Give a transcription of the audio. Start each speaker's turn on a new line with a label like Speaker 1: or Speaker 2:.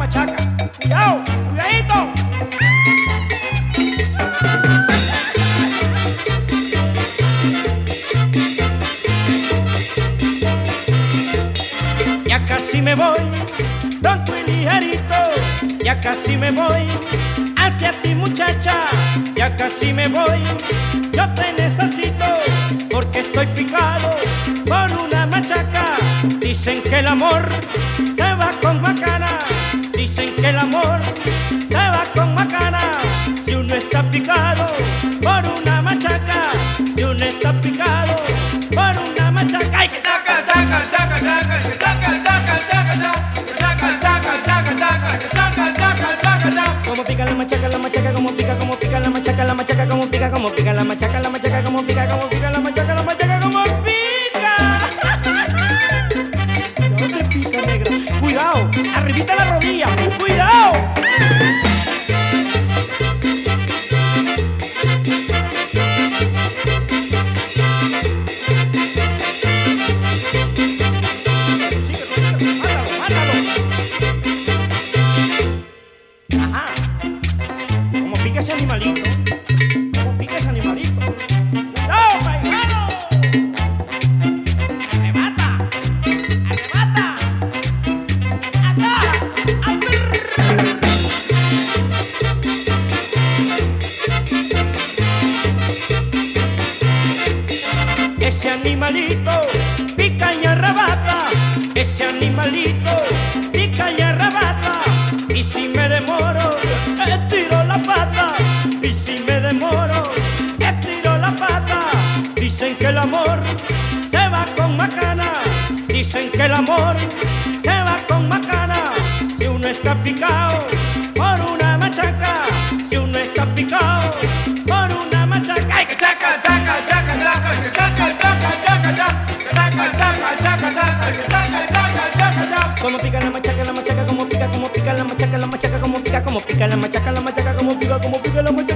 Speaker 1: machaca. Cuidado, cuidadito. Ya casi me voy, pronto y ligerito. Ya casi me voy hacia ti, muchacha. Ya casi me voy, yo te necesito, porque estoy picado por una machaca. Dicen que el amor se va con macana. Dicen que el amor se va con macana. Si uno está picado por una machaca, si uno está picado por una machaca. ¡Ay!
Speaker 2: Chaca, chaca, chaca, chaca, chaca, chaca, chaca, chaca, chaca, chaca, chaca, chaca, chaca, chaca.
Speaker 1: Como pica la machaca, como pica la machaca, la machaca, como pica la machaca, la machaca, como pica la machaca, la machaca, como pica. ¿Dónde pica, negra? Cuidado, arribita la rodilla, cuidado. Ajá. Como pica ese animalito. Como pica ese animalito. ¡Cuidado, paisano! ¡Arrebata! ¡Arrebata! ¡Ata! Ese animalito pica y arrebata. Ese animalito pica y arrebata. Y si me demoro, estiro la pata. Y si me demoro, estiro la pata. Dicen que el amor se va con macana. Dicen que el amor se va con macana. Si uno está picado por una machaca, si uno está picado por una machaca. ¡Ay!
Speaker 2: Chaca, chaca, chaca, chaca, chaca, chaca, chaca, chaca, chaca, chaca, chaca, chaca, chaca.
Speaker 1: Como pica la machaca, como pica la machaca, la machaca, como pica la machaca, como pica la machaca.